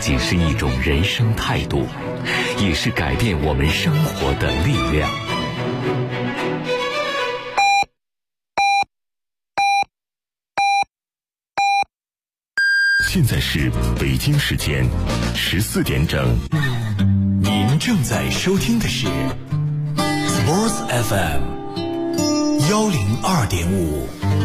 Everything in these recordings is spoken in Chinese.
仅是一种人生态度，也是改变我们生活的力量。现在是北京时间14点整。 您正在收听的是 Sports FM 102.5。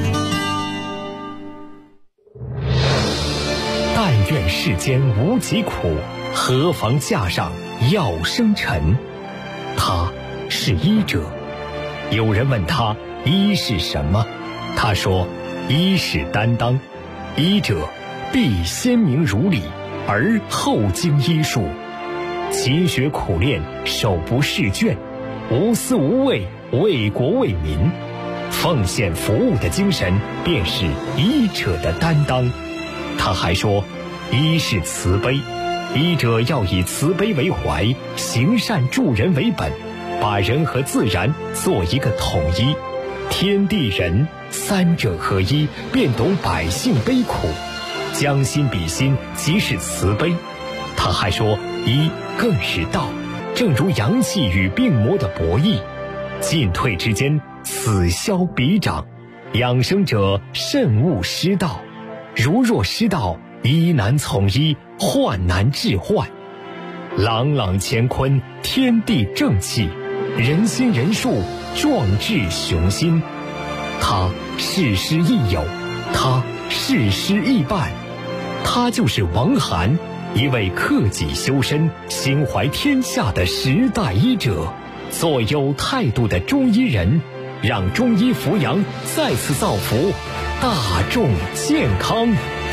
但愿世间无疾苦，何妨架上药生尘。他是医者。有人问他医是什么，他说医是担当，医者必先明如理，而后经医术，勤学苦练，手不释卷，无私无畏，为国为民，奉献服务的精神便是医者的担当。他还说医是慈悲，医者要以慈悲为怀，行善助人为本，把人和自然做一个统一，天地人三者合一，便懂百姓悲苦，将心比心，即是慈悲。他还说医更是道，正如阳气与病魔的博弈，进退之间，此消彼长，养生者慎勿失道，如若失道，医难从医，患难治患。朗朗乾坤，天地正气，人心人术，壮志雄心。他事师亦友，他事师亦伴，他就是王涵，一位克己修身、心怀天下的时代医者，做有态度的中医人，让中医扶阳再次造福大众健康。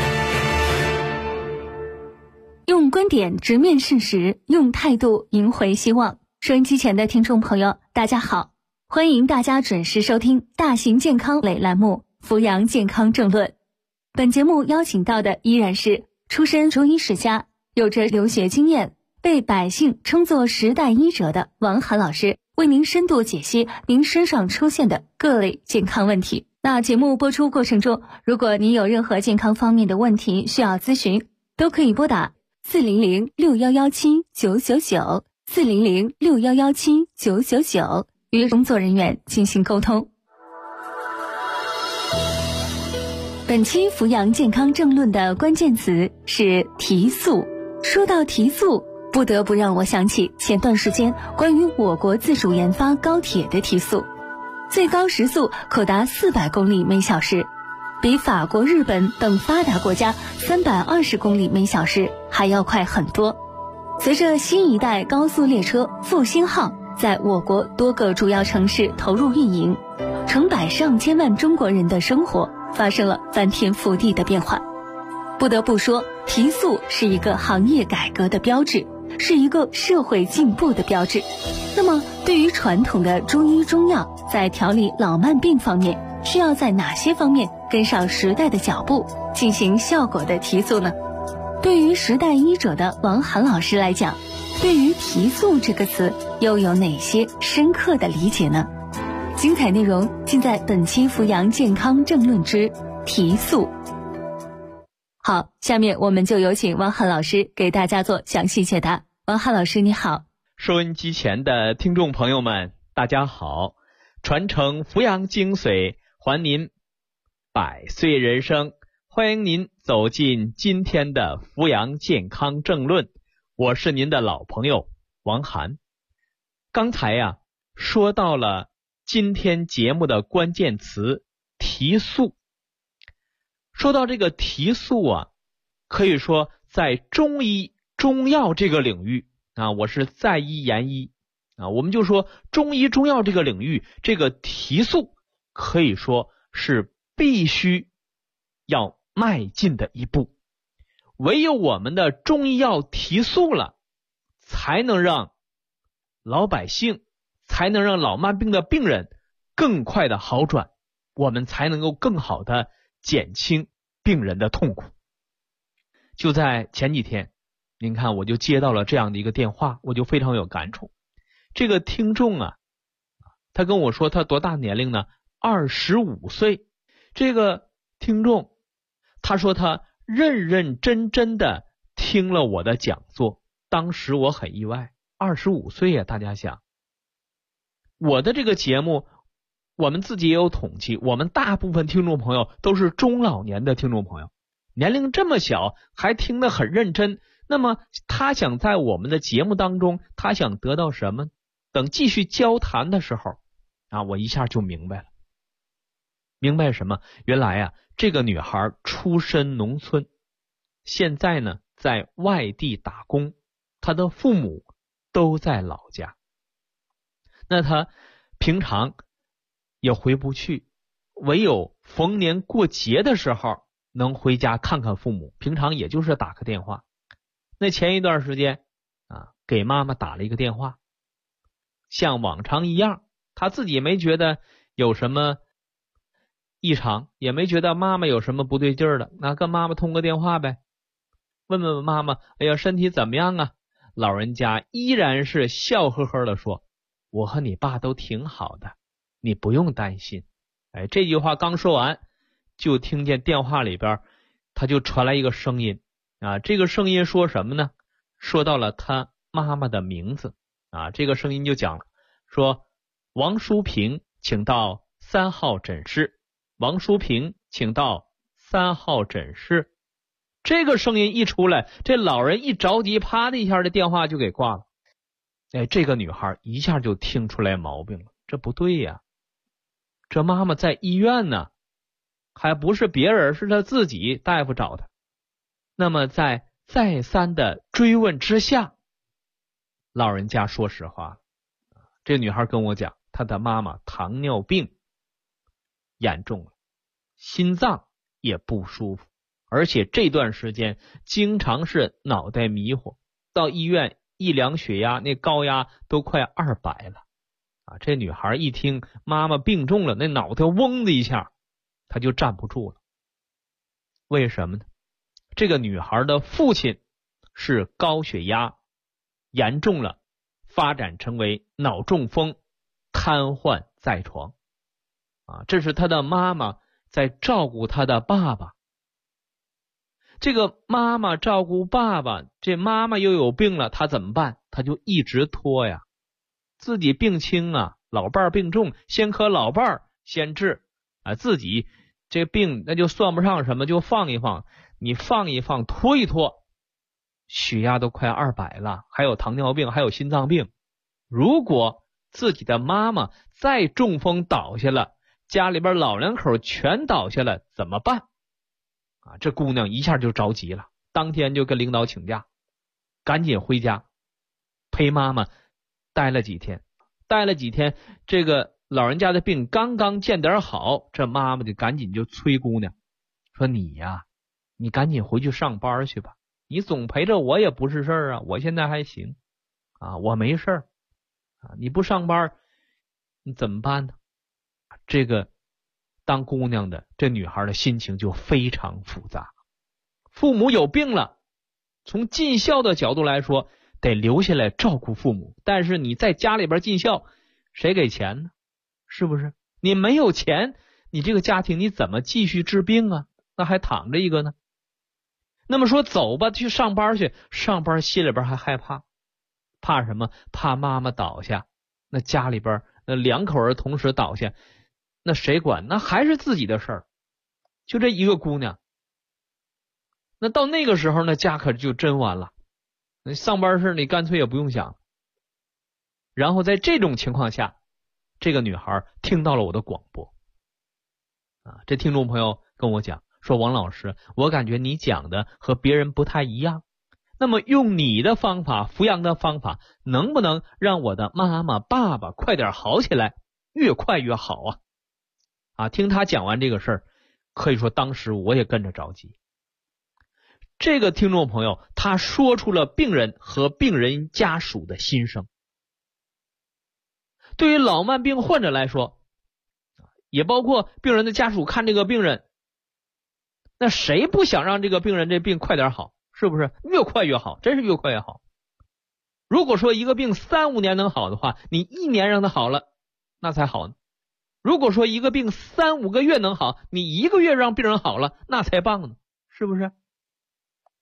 用观点直面事实，用态度赢回希望。收音机前的听众朋友，大家好，欢迎大家准时收听大型健康类栏目《扶阳健康政论》。本节目邀请到的依然是出身中医世家，有着留学经验，被百姓称作时代医者的王涵老师，为您深度解析您身上出现的各类健康问题。那节目播出过程中，如果您有任何健康方面的问题需要咨询，都可以拨打400-6117-999 400-6117-999与工作人员进行沟通。本期扶阳健康政论的关键词是提速。说到提速，不得不让我想起前段时间关于我国自主研发高铁的提速，最高时速可达400公里每小时，比法国、日本等发达国家320公里每小时还要快很多。随着新一代高速列车复兴号在我国多个主要城市投入运营，成百上千万中国人的生活发生了翻天覆地的变化。不得不说，提速是一个行业改革的标志，是一个社会进步的标志。那么对于传统的中医中药在调理老慢病方面，需要在哪些方面跟上时代的脚步，进行效果的提速呢？对于时代医者的王涵老师来讲，对于提速这个词又有哪些深刻的理解呢？精彩内容尽在本期扶阳健康政论之提速。好，下面我们就有请王涵老师给大家做详细解答。王涵老师你好。 收音机前的听众朋友们大家好，传承扶阳精髓，还您百岁人生，欢迎您走进今天的扶阳健康政论，我是您的老朋友王涵。刚才说到了今天节目的关键词提速。说到这个提速可以说在中医中药这个领域我是在医研医我们就说中医中药这个领域，这个提速可以说是必须要迈进的一步。唯有我们的中医药提速了，才能让老百姓，才能让老慢病的病人更快的好转，我们才能够更好的减轻病人的痛苦。就在前几天，您看我就接到了这样的一个电话，我就非常有感触。这个听众他跟我说他多大年龄呢？25岁。这个听众他说他认认真真的听听了我的讲座，当时我很意外，25岁啊，大家想，我的这个节目我们自己也有统计，我们大部分听众朋友都是中老年的听众朋友，年龄这么小还听得很认真，那么他想在我们的节目当中他想得到什么？等继续交谈的时候我一下就明白了。明白什么？原来啊，这个女孩出身农村，现在呢在外地打工，她的父母都在老家，那她平常也回不去，唯有逢年过节的时候能回家看看父母，平常也就是打个电话。那前一段时间给妈妈打了一个电话，像往常一样，她自己没觉得有什么异常，也没觉得妈妈有什么不对劲儿的，那跟妈妈通个电话呗，问问妈妈，哎呀，身体怎么样啊？老人家依然是笑呵呵的说，我和你爸都挺好的，你不用担心。这句话刚说完，就听见电话里边他就传来一个声音这个声音说什么呢？说到了他妈妈的名字这个声音就讲了，说王淑平请到3号诊室，王淑平请到3号诊室。这个声音一出来，这老人一着急，啪的一下，这电话就给挂了。这个女孩一下就听出来毛病了，这不对呀，这妈妈在医院呢，还不是别人，是她自己，大夫找她。那么在再三的追问之下，老人家说实话了，这女孩跟我讲，她的妈妈糖尿病严重了，心脏也不舒服，而且这段时间经常是脑袋迷糊，到医院一量血压，那高压都快200了这女孩一听妈妈病重了，那脑袋嗡的一下，她就站不住了。为什么呢？这个女孩的父亲是高血压严重了，发展成为脑中风，瘫痪在床这是她的妈妈在照顾她的爸爸。这个妈妈照顾爸爸，这妈妈又有病了，她怎么办？她就一直拖呀，自己病轻老伴儿病重，先可老伴儿先治自己这病那就算不上什么，就放一放，你放一放，拖一拖，血压都快200了，还有糖尿病，还有心脏病。如果自己的妈妈再中风倒下了，家里边老两口全倒下了，怎么办这姑娘一下就着急了，当天就跟领导请假，赶紧回家陪妈妈待了几天。这个老人家的病刚刚见点好，这妈妈就赶紧就催姑娘说，你赶紧回去上班去吧，你总陪着我也不是事儿我现在还行我没事儿你不上班你怎么办呢？这个当姑娘的这女孩的心情就非常复杂，父母有病了，从尽孝的角度来说得留下来照顾父母，但是你在家里边尽孝，谁给钱呢？是不是？你没有钱，你这个家庭你怎么继续治病那还躺着一个呢。那么说走吧，去上班去，上班心里边还害怕，怕什么？怕妈妈倒下，那家里边那两口人同时倒下，那谁管？那还是自己的事儿。就这一个姑娘，那到那个时候那家可就真完了，那上班事你干脆也不用想。然后在这种情况下，这个女孩听到了我的广播这听众朋友跟我讲说，王老师，我感觉你讲的和别人不太一样，那么用你的方法，扶阳的方法，能不能让我的妈妈爸爸快点好起来，越快越好听他讲完这个事儿，可以说当时我也跟着着急。这个听众朋友他说出了病人和病人家属的心声。对于老慢病患者来说，也包括病人的家属看这个病人，那谁不想让这个病人这病快点好？是不是？越快越好，真是越快越好。如果说一个病3-5年能好的话，你1年让它好了，那才好呢。如果说一个病3-5个月能好，你1个月让病人好了，那才棒呢，是不是？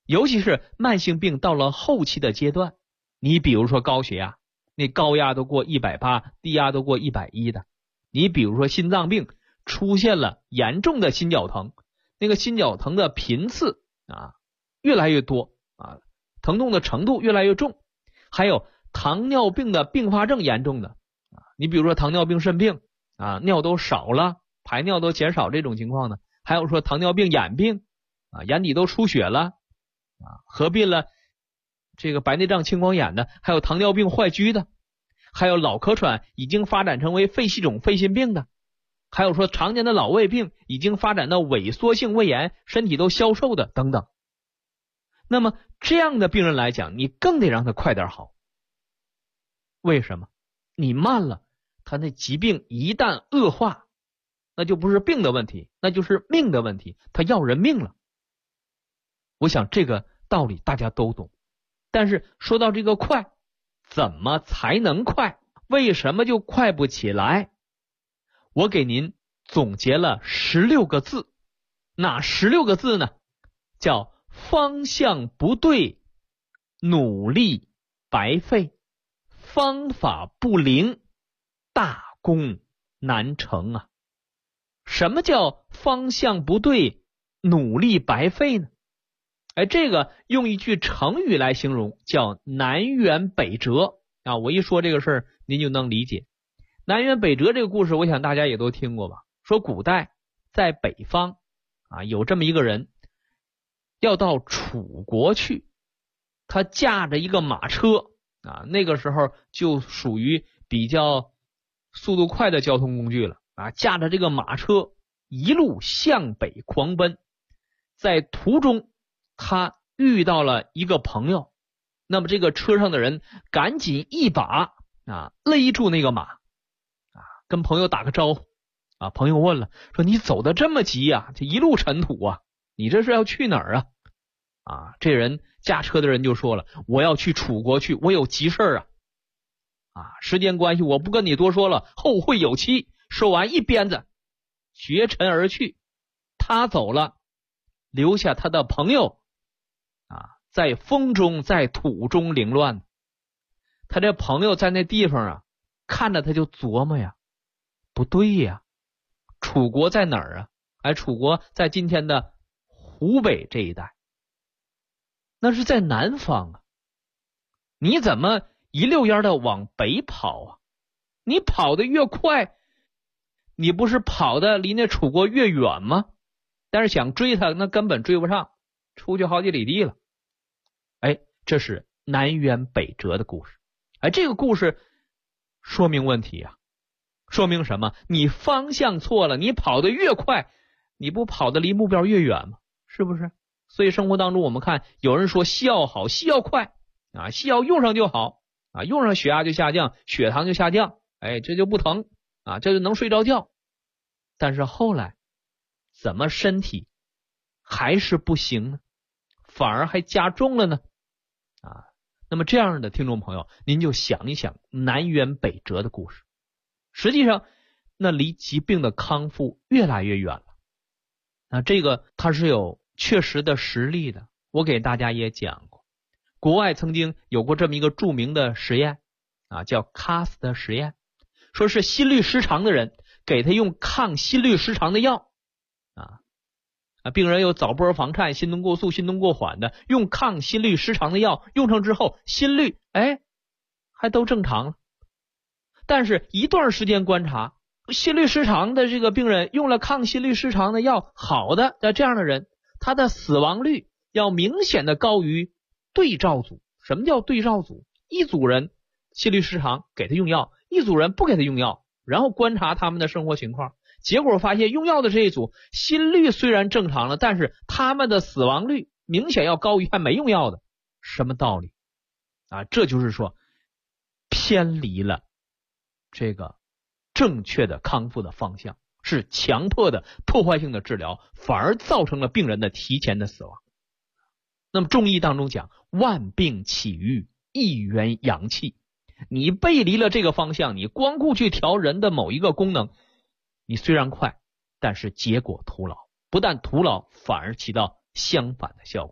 尤其是慢性病到了后期的阶段，你比如说高血压，那高压都过180，低压都过110的。你比如说心脏病出现了严重的心绞疼，那个心绞疼的频次越来越多疼痛的程度越来越重。还有糖尿病的并发症严重的你比如说糖尿病肾病尿都少了，排尿都减少这种情况的。还有说糖尿病眼病眼底都出血了合并了这个白内障青光眼的，还有糖尿病坏疽的，还有脑壳喘已经发展成为肺系统肺心病的，还有说常年的老胃病已经发展到萎缩性胃炎，身体都消瘦的等等。那么这样的病人来讲，你更得让他快点好。为什么？你慢了，他那疾病一旦恶化，那就不是病的问题，那就是命的问题，他要人命了。我想这个道理大家都懂。但是说到这个快，怎么才能快？为什么就快不起来？我给您总结了16个字。哪16个字呢？叫方向不对，努力白费；方法不灵，大功难成啊。什么叫方向不对，努力白费呢？这个用一句成语来形容，叫南辕北辙我一说这个事儿，您就能理解。南辕北辙这个故事，我想大家也都听过吧？说古代在北方有这么一个人要到楚国去，他驾着一个马车那个时候就属于比较速度快的交通工具了驾着这个马车一路向北狂奔。在途中他遇到了一个朋友，那么这个车上的人赶紧一把勒住那个马跟朋友打个招呼朋友问了，说你走得这么急这一路尘土你这是要去哪儿这人驾车的人就说了，我要去楚国去，我有急事时间关系我不跟你多说了，后会有期。说完一鞭子绝尘而去。他走了，留下他的朋友在风中在土中凌乱。他这朋友在那地方看着他就琢磨不对楚国在哪儿楚国在今天的湖北这一带，那是在南方你怎么一溜烟的往北跑你跑得越快，你不是跑得离那楚国越远吗？但是想追他那根本追不上，出去好几里地了。这是南辕北辙的故事。这个故事说明问题说明什么？你方向错了，你跑得越快，你不跑得离目标越远吗？是不是？所以生活当中我们看有人说西药好，西药快西药用上就好用上血压就下降，血糖就下降这就不疼这就能睡着觉。但是后来怎么身体还是不行呢？反而还加重了呢那么这样的听众朋友，您就想一想南辕北辙的故事，实际上那离疾病的康复越来越远了这个它是有确实的实例的。我给大家也讲过，国外曾经有过这么一个著名的实验叫卡斯特实验，说是心律失常的人给他用抗心律失常的药病人有早搏房颤、心动过速、心动过缓的，用抗心律失常的药用上之后，心率还都正常了。但是一段时间观察，心律失常的这个病人用了抗心律失常的药好的这样的人，他的死亡率要明显的高于对照组。什么叫对照组？一组人心律失常给他用药，一组人不给他用药，然后观察他们的生活情况，结果发现用药的这一组心率虽然正常了，但是他们的死亡率明显要高于还没用药的。什么道理这就是说偏离了这个正确的康复的方向，是强迫的破坏性的治疗，反而造成了病人的提前的死亡。那么中医当中讲，万病起于一元阳气，你背离了这个方向，你光顾去调人的某一个功能，你虽然快，但是结果徒劳，不但徒劳，反而起到相反的效果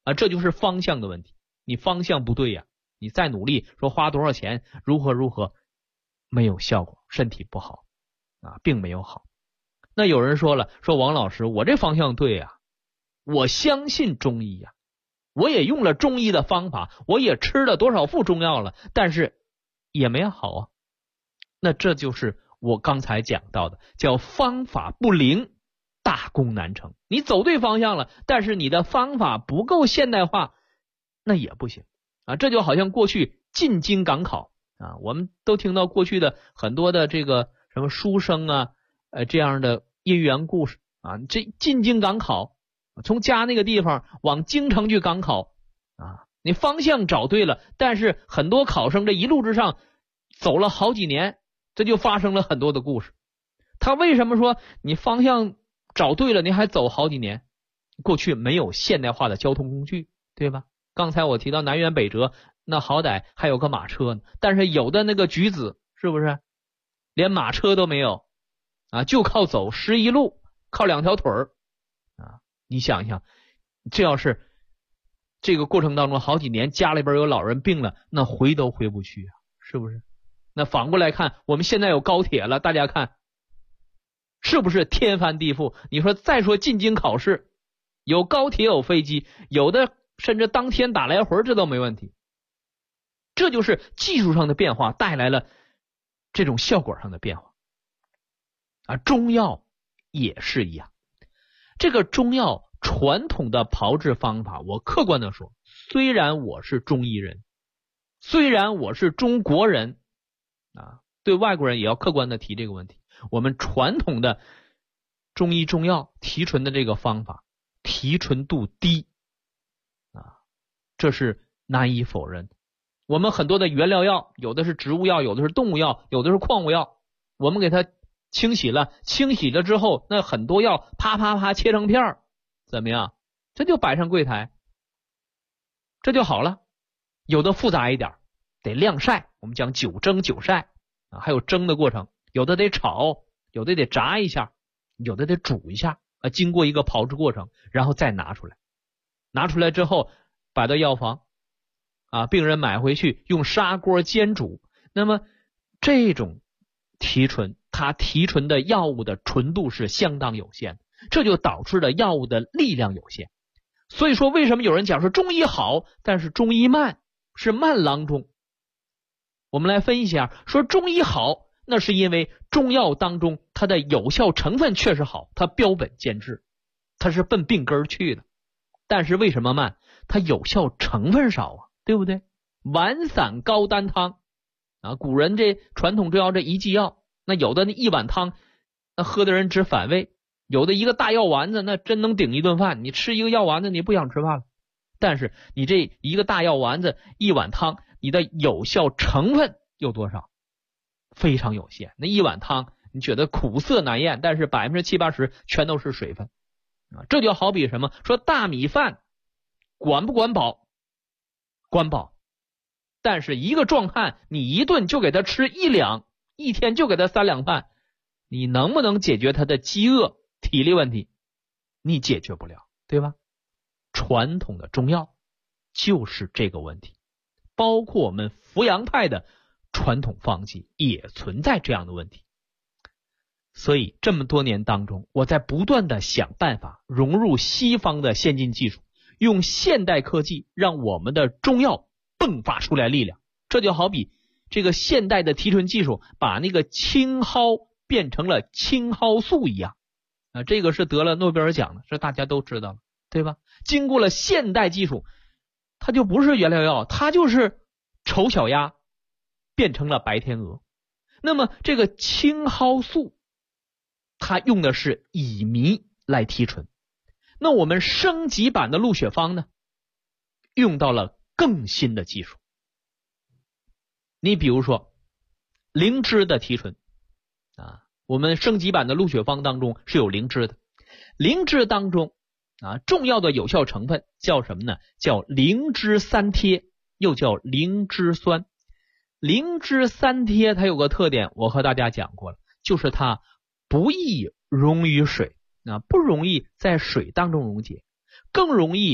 这就是方向的问题。你方向不对呀，你再努力说花多少钱如何没有效果，身体不好并没有好。那有人说了，说王老师，我这方向对呀，我相信中医呀，我也用了中医的方法，我也吃了多少副中药了，但是也没好啊。那这就是我刚才讲到的，叫方法不灵，大功难成。你走对方向了，但是你的方法不够现代化，那也不行这就好像过去进京赶考我们都听到过去的很多的这个什么书生这样的业余员故事这进京赶考，从家那个地方往京城去赶考你方向找对了，但是很多考生这一路之上走了好几年，这就发生了很多的故事。他为什么说你方向找对了你还走好几年？过去没有现代化的交通工具，对吧？刚才我提到南辕北辙，那好歹还有个马车呢，但是有的那个举子是不是连马车都没有就靠走11路，靠2条腿你想想，这要是这个过程当中好几年家里边有老人病了，那回都回不去是不是？那反过来看，我们现在有高铁了，大家看是不是天翻地覆？你说再说进京考试，有高铁有飞机，有的甚至当天打来回，这都没问题。这就是技术上的变化带来了这种效果上的变化中药也是一样。这个中药传统的炮制方法，我客观的说，虽然我是中医人，虽然我是中国人对外国人也要客观的提这个问题。我们传统的中医中药提纯的这个方法提纯度低这是难以否认的。我们很多的原料药，有的是植物药，有的是动物药，有的是矿物药，我们给它清洗了之后，那很多药啪啪啪切成片怎么样？这就摆上柜台，这就好了。有的复杂一点，得晾晒，我们讲久蒸久晒还有蒸的过程，有的得炒，有的得炸一下，有的得煮一下经过一个炮制过程，然后再拿出来。拿出来之后摆到药房病人买回去用砂锅煎煮。那么这种提纯，它提纯的药物的纯度是相当有限的，这就导致了药物的力量有限。所以说为什么有人讲说中医好，但是中医慢，是慢郎中。我们来分析一下，说中医好，那是因为中药当中它的有效成分确实好，它标本兼治，它是奔病根去的。但是为什么慢？它有效成分少对不对？丸散高丹汤古人这传统中药这一剂药，那有的那一碗汤那喝的人只反胃，有的一个大药丸子那真能顶一顿饭，你吃一个药丸子你不想吃饭了。但是你这一个大药丸子一碗汤，你的有效成分有多少？非常有限。那一碗汤你觉得苦涩难咽，但是70-80%全都是水分这就好比什么？说大米饭管不管饱？管饱。但是一个壮汉你一顿就给他吃1两，一天就给他3两饭，你能不能解决他的饥饿体力问题？你解决不了，对吧？传统的中药就是这个问题，包括我们扶阳派的传统方剂也存在这样的问题。所以这么多年当中，我在不断的想办法融入西方的先进技术，用现代科技让我们的中药迸发出来力量。这就好比这个现代的提纯技术把那个青蒿变成了青蒿素一样这个是得了诺贝尔奖的，这大家都知道了，对吧？经过了现代技术，它就不是原料药，它就是丑小鸭变成了白天鹅。那么这个青蒿素它用的是乙醚来提纯，那我们升级版的鹿血芳呢，用到了更新的技术。你比如说灵芝的提纯我们升级版的鹿血芳当中是有灵芝的。灵芝当中重要的有效成分叫什么呢？叫灵芝三萜，又叫灵芝酸。灵芝三萜它有个特点，我和大家讲过了，就是它不易溶于水不容易在水当中溶解，更容易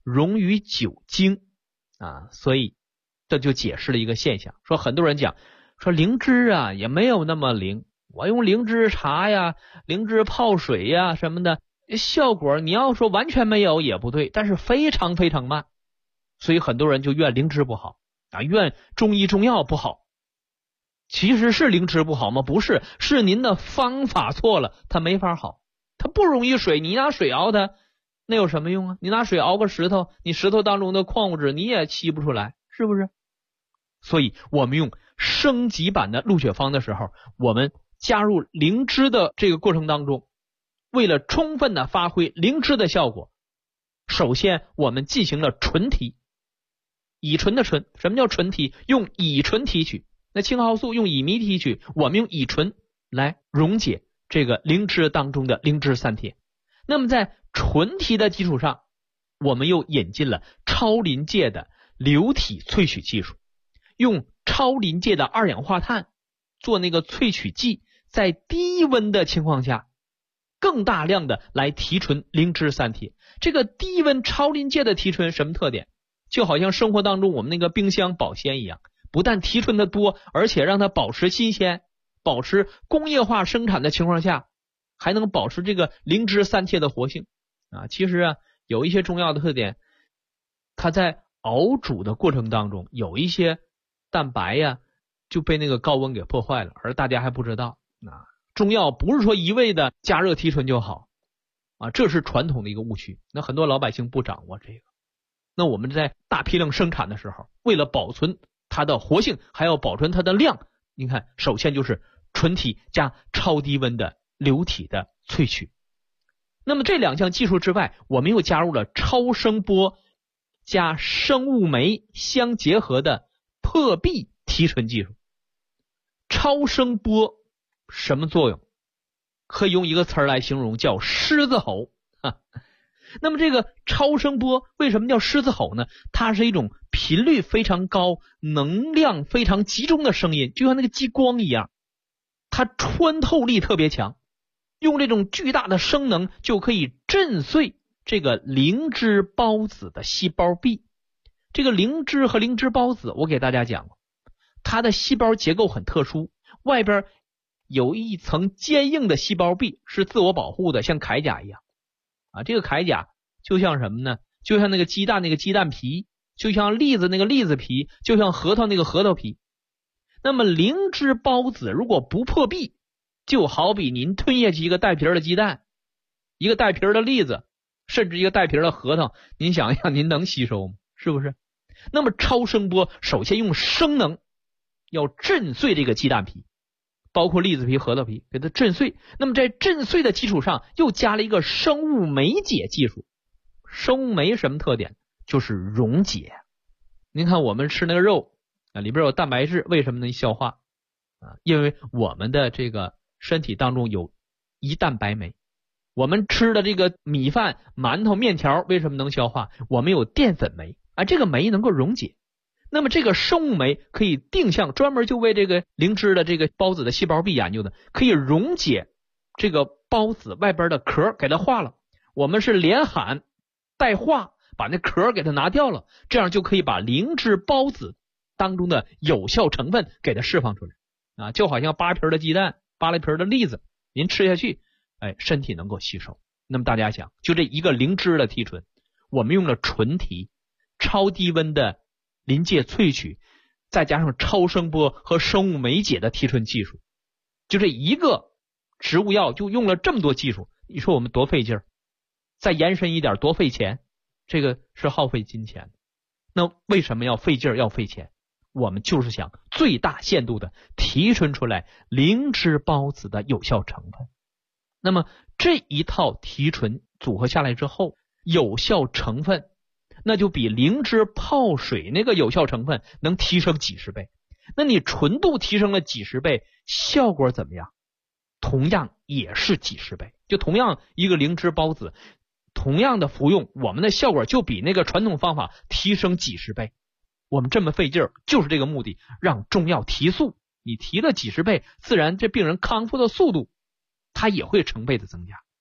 溶于酒精啊，所以这就解释了一个现象，说很多人讲说灵芝啊也没有那么灵，我用灵芝茶呀、灵芝泡水呀什么的，效果你要说完全没有也不对，但是非常非常慢，所以很多人就怨灵芝不好啊，怨中医中药不好。其实是灵芝不好吗？不是，是您的方法错了，它没法好，它不溶于水，你拿水熬它那有什么用啊？你拿水熬个石头，你石头当中的矿物质你也吸不出来，是不是？所以我们用升级版的鹿血方的时候，我们加入灵芝的这个过程当中，为了充分的发挥灵芝的效果，首先我们进行了醇提，乙醇的醇，什么叫醇提？用乙醇提取，那青蒿素用乙醚提取，我们用乙醇来溶解这个灵芝当中的灵芝三铁。那么在醇提的基础上，我们又引进了超临界的流体萃取技术，用超临界的二氧化碳做那个萃取剂，在低温的情况下更大量的来提纯灵芝三铁。这个低温超临界的提纯什么特点？就好像生活当中我们那个冰箱保鲜一样，不但提纯的多，而且让它保持新鲜，保持工业化生产的情况下，还能保持这个灵芝三铁的活性啊。其实啊，有一些中药的特点，它在熬煮的过程当中，有一些蛋白呀就被那个高温给破坏了，而大家还不知道啊。中药不是说一味的加热提纯就好啊，这是传统的一个误区。那很多老百姓不掌握这个，那我们在大批量生产的时候，为了保存它的活性，还要保存它的量，你看首先就是醇提加超低温的流体的萃取。那么这两项技术之外，我们又加入了超声波加生物酶相结合的破壁提纯技术。超声波什么作用？可以用一个词来形容，叫狮子吼。那么这个超声波为什么叫狮子吼呢？它是一种频率非常高、能量非常集中的声音，就像那个激光一样，它穿透力特别强，用这种巨大的声能就可以震碎这个灵芝孢子的细胞壁。这个灵芝和灵芝孢子我给大家讲过，它的细胞结构很特殊，外边有一层坚硬的细胞壁，是自我保护的，像铠甲一样啊。这个铠甲就像什么呢？就像那个鸡蛋那个鸡蛋皮，就像栗子那个栗子皮，就像核桃那个核桃皮。那么灵芝孢子如果不破壁，就好比您吞下去一个带皮的鸡蛋，一个带皮的栗子，甚至一个带皮的核桃，您想一想您能吸收吗？是不是？那么超声波首先用声能要震碎这个鸡蛋皮，包括栗子皮、核桃皮，给它震碎。那么在震碎的基础上又加了一个生物酶解技术。生物酶什么特点？就是溶解。您看我们吃那个肉啊，里边有蛋白质，为什么能消化啊？因为我们的这个身体当中有胰蛋白酶。我们吃的这个米饭、馒头、面条为什么能消化？我们有淀粉酶啊，这个酶能够溶解。那么这个生物酶可以定向专门就为这个灵芝的这个孢子的细胞壁研究的，可以溶解这个孢子外边的壳，给它化了。我们是连喊带化，把那壳给它拿掉了，这样就可以把灵芝孢子当中的有效成分给它释放出来啊，就好像扒皮的鸡蛋、扒了皮的栗子，您吃下去，身体能够吸收。那么大家想，就这一个灵芝的提纯，我们用了纯提、超低温的临界萃取，再加上超声波和生物酶解的提纯技术，就这一个植物药就用了这么多技术，你说我们多费劲儿？再延伸一点多费钱，这个是耗费金钱。那为什么要费劲儿要费钱？我们就是想最大限度的提纯出来灵芝孢子的有效成分。那么这一套提纯组合下来之后，有效成分那就比灵芝泡水那个有效成分能提升几十倍。那你纯度提升了几十倍，效果怎么样？同样也是几十倍。就同样一个灵芝孢子，同样的服用，我们的效果就比那个传统方法提升几十倍。我们这么费劲儿，就是这个目的，让中药提速。你提了几十倍，自然这病人康复的速度它也会成倍的增加。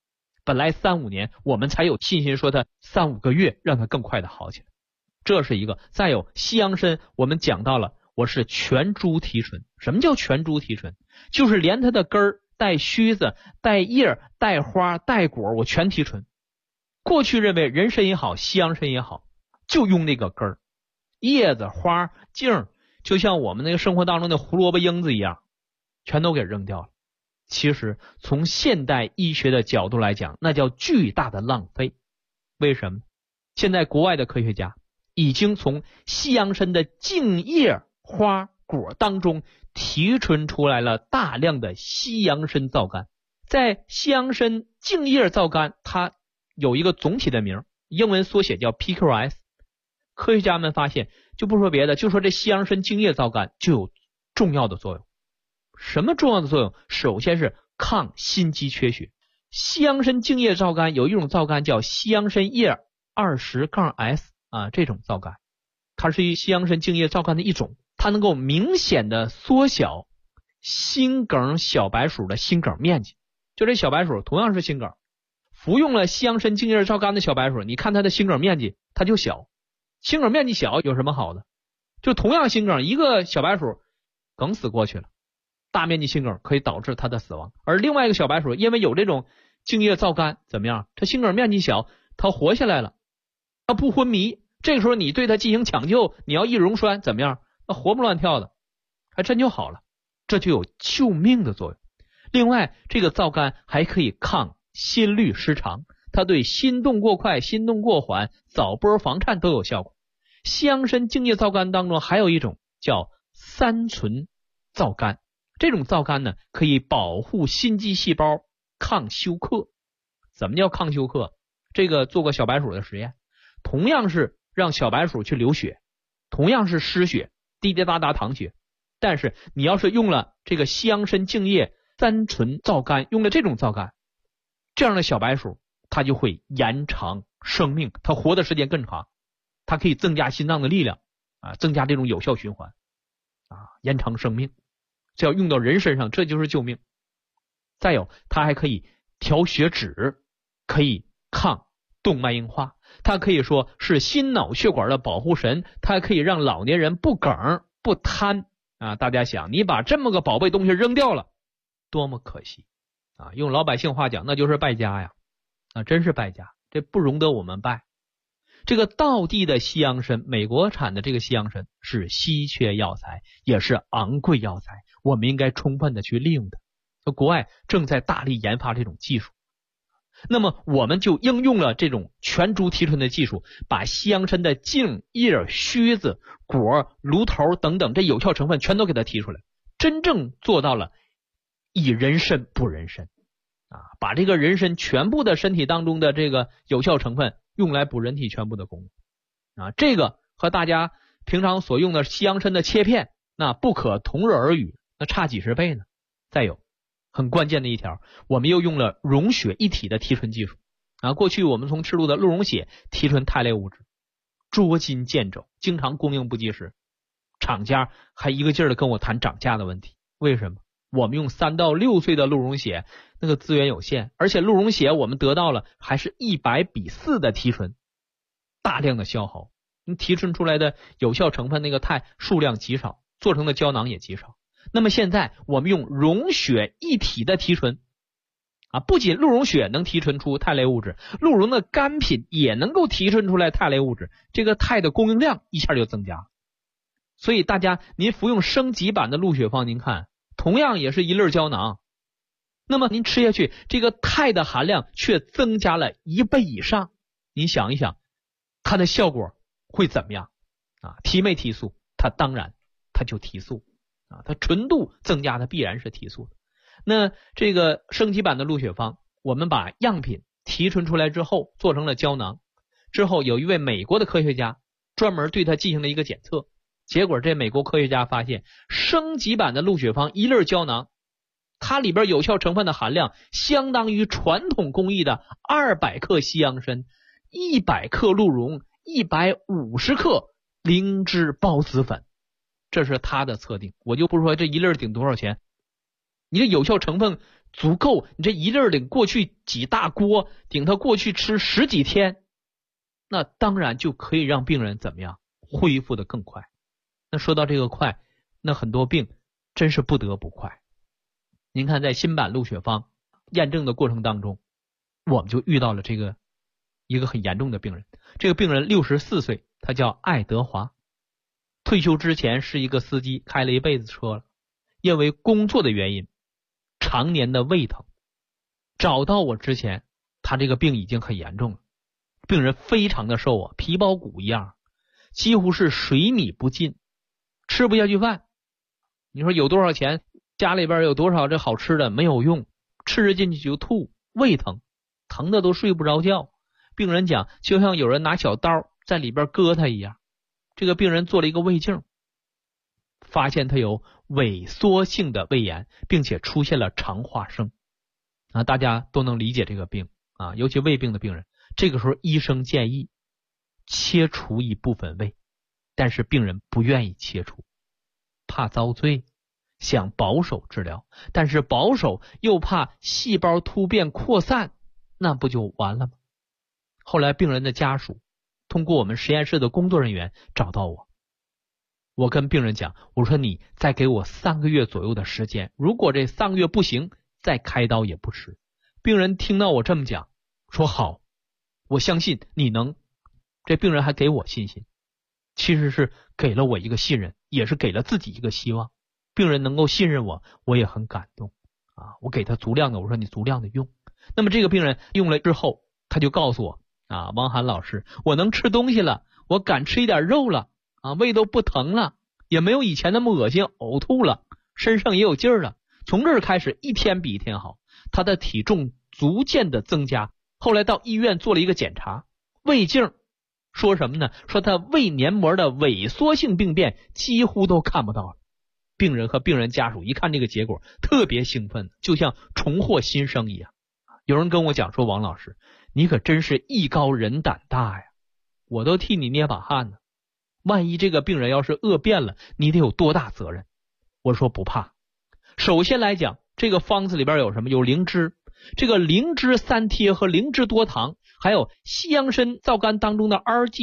本来3-5年，我们才有信心说它3-5个月让它更快的好起来。这是一个。再有西洋参，我们讲到了，我是全株提纯。什么叫全株提纯？就是连它的根儿、带须子、带叶、带花、带果，我全提纯。过去认为人参也好，西洋参也好，就用那个根儿、叶子、花、茎，就像我们那个生活当中的胡萝卜缨子一样，全都给扔掉了。其实从现代医学的角度来讲，那叫巨大的浪费。为什么？现在国外的科学家已经从西洋参的茎叶花果当中提纯出来了大量的西洋参皂苷。在西洋参茎叶皂苷，它有一个总体的名，英文缩写叫 PQS。 科学家们发现，就不说别的，就说这西洋参茎叶皂苷就有重要的作用。什么重要的作用？首先是抗心肌缺血。西洋参茎叶皂苷有一种皂苷叫西洋参叶 20-S 这种皂苷，它是西洋参茎叶皂苷的一种，它能够明显的缩小心梗小白鼠的心梗面积。就这小白鼠同样是心梗，服用了西洋参茎叶皂苷的小白鼠，你看它的心梗面积它就小。心梗面积小有什么好的？就同样心梗，一个小白鼠梗死过去了，大面积心梗可以导致它的死亡，而另外一个小白鼠因为有这种茎叶皂苷，怎么样？它心梗面积小，它活下来了，它不昏迷。这个时候你对它进行抢救，你要异溶栓，怎么样？它活蹦乱跳的，还真就好了，这就有救命的作用。另外，这个皂苷还可以抗心律失常，它对心动过快、心动过缓、早搏房颤都有效果。西洋参茎叶皂苷当中还有一种叫三醇皂苷，这种皂苷呢可以保护心肌细胞，抗休克。怎么叫抗休克？这个做过小白鼠的实验，同样是让小白鼠去流血，同样是失血，滴滴答答淌血，但是你要是用了这个西洋参茎叶三醇皂苷，用了这种皂苷，这样的小白鼠它就会延长生命，它活的时间更长，它可以增加心脏的力量增加这种有效循环延长生命。这要用到人身上，这就是救命。再有，它还可以调血脂，可以抗动脉硬化，它可以说是心脑血管的保护神，它可以让老年人不梗不瘫大家想，你把这么个宝贝东西扔掉了，多么可惜用老百姓话讲，那就是败家呀真是败家，这不容得我们败。这个道地的西洋参，美国产的这个西洋参是稀缺药材，也是昂贵药材，我们应该充分的去利用它。国外正在大力研发这种技术，那么我们就应用了这种全株提纯的技术，把西洋参的茎、叶、须子、果、芦头等等这有效成分全都给它提出来，真正做到了以人参补人参把这个人参全部的身体当中的这个有效成分用来补人体全部的功能这个和大家平常所用的西洋参的切片那不可同日而语，那差几十倍呢。再有很关键的一条，我们又用了溶血一体的提纯技术过去我们从赤鹿的鹿茸血提纯肽类物质，捉襟见肘，经常供应不及时，厂家还一个劲儿的跟我谈涨价的问题。为什么？我们用3到6岁的鹿茸血，那个资源有限，而且鹿茸血我们得到了还是100:4的提纯，大量的消耗，提纯出来的有效成分那个肽数量极少，做成的胶囊也极少。那么现在我们用溶血一体的提纯不仅鹿茸血能提纯出肽类物质，鹿茸的干品也能够提纯出来肽类物质，这个肽的供应量一下就增加了。所以大家您服用升级版的鹿血方，您看同样也是一粒胶囊，那么您吃下去这个肽的含量却增加了1倍以上，您想一想它的效果会怎么样提没提速？它当然它就提速它纯度增加的必然是提速的。那这个升级版的鹿血方，我们把样品提纯出来之后做成了胶囊，之后有一位美国的科学家专门对它进行了一个检测，结果这美国科学家发现升级版的鹿血方一粒胶囊，它里边有效成分的含量相当于传统工艺的200克西洋参、100克鹿茸、150克灵芝孢子粉，这是它的测定。我就不说这一粒顶多少钱，你这有效成分足够你这一粒顶过去几大锅，顶他过去吃10几天，那当然就可以让病人怎么样恢复的更快。那说到这个快，那很多病真是不得不快。您看在新版陆血方验证的过程当中，我们就遇到了一个很严重的病人。这个病人64岁，他叫爱德华，退休之前是一个司机，开了一辈子车了，因为工作的原因常年的胃疼。找到我之前，他这个病已经很严重了，病人非常的瘦啊，皮包骨一样，几乎是水米不进，吃不下去饭。你说有多少钱，家里边有多少这好吃的，没有用，吃着进去就吐，胃疼，疼的都睡不着觉。病人讲就像有人拿小刀在里边割他一样。这个病人做了一个胃镜，发现他有萎缩性的胃炎，并且出现了肠化生啊，大家都能理解这个病啊，尤其胃病的病人。这个时候医生建议切除一部分胃，但是病人不愿意切除，怕遭罪，想保守治疗，但是保守又怕细胞突变扩散，那不就完了吗？后来病人的家属通过我们实验室的工作人员找到我，我跟病人讲，我说你再给我3个月左右的时间，如果这3个月不行，再开刀也不迟。病人听到我这么讲，说好，我相信你能。这病人还给我信心，其实是给了我一个信任，也是给了自己一个希望。病人能够信任我，我也很感动啊！我给他足量的，我说你足量的用。那么这个病人用了之后，他就告诉我啊，王涵老师，我能吃东西了，我敢吃一点肉了啊，胃都不疼了，也没有以前那么恶心呕吐了，身上也有劲儿了。从这儿开始一天比一天好，他的体重逐渐的增加。后来到医院做了一个检查，胃镜说什么呢？说他胃黏膜的萎缩性病变几乎都看不到了。病人和病人家属一看这个结果特别兴奋，就像重获新生一样。有人跟我讲说，王老师你可真是艺高人胆大呀，我都替你捏把汗呢，万一这个病人要是恶变了，你得有多大责任？我说不怕。首先来讲，这个方子里边有什么？有灵芝，这个灵芝3贴和灵芝多糖，还有西洋参皂苷当中的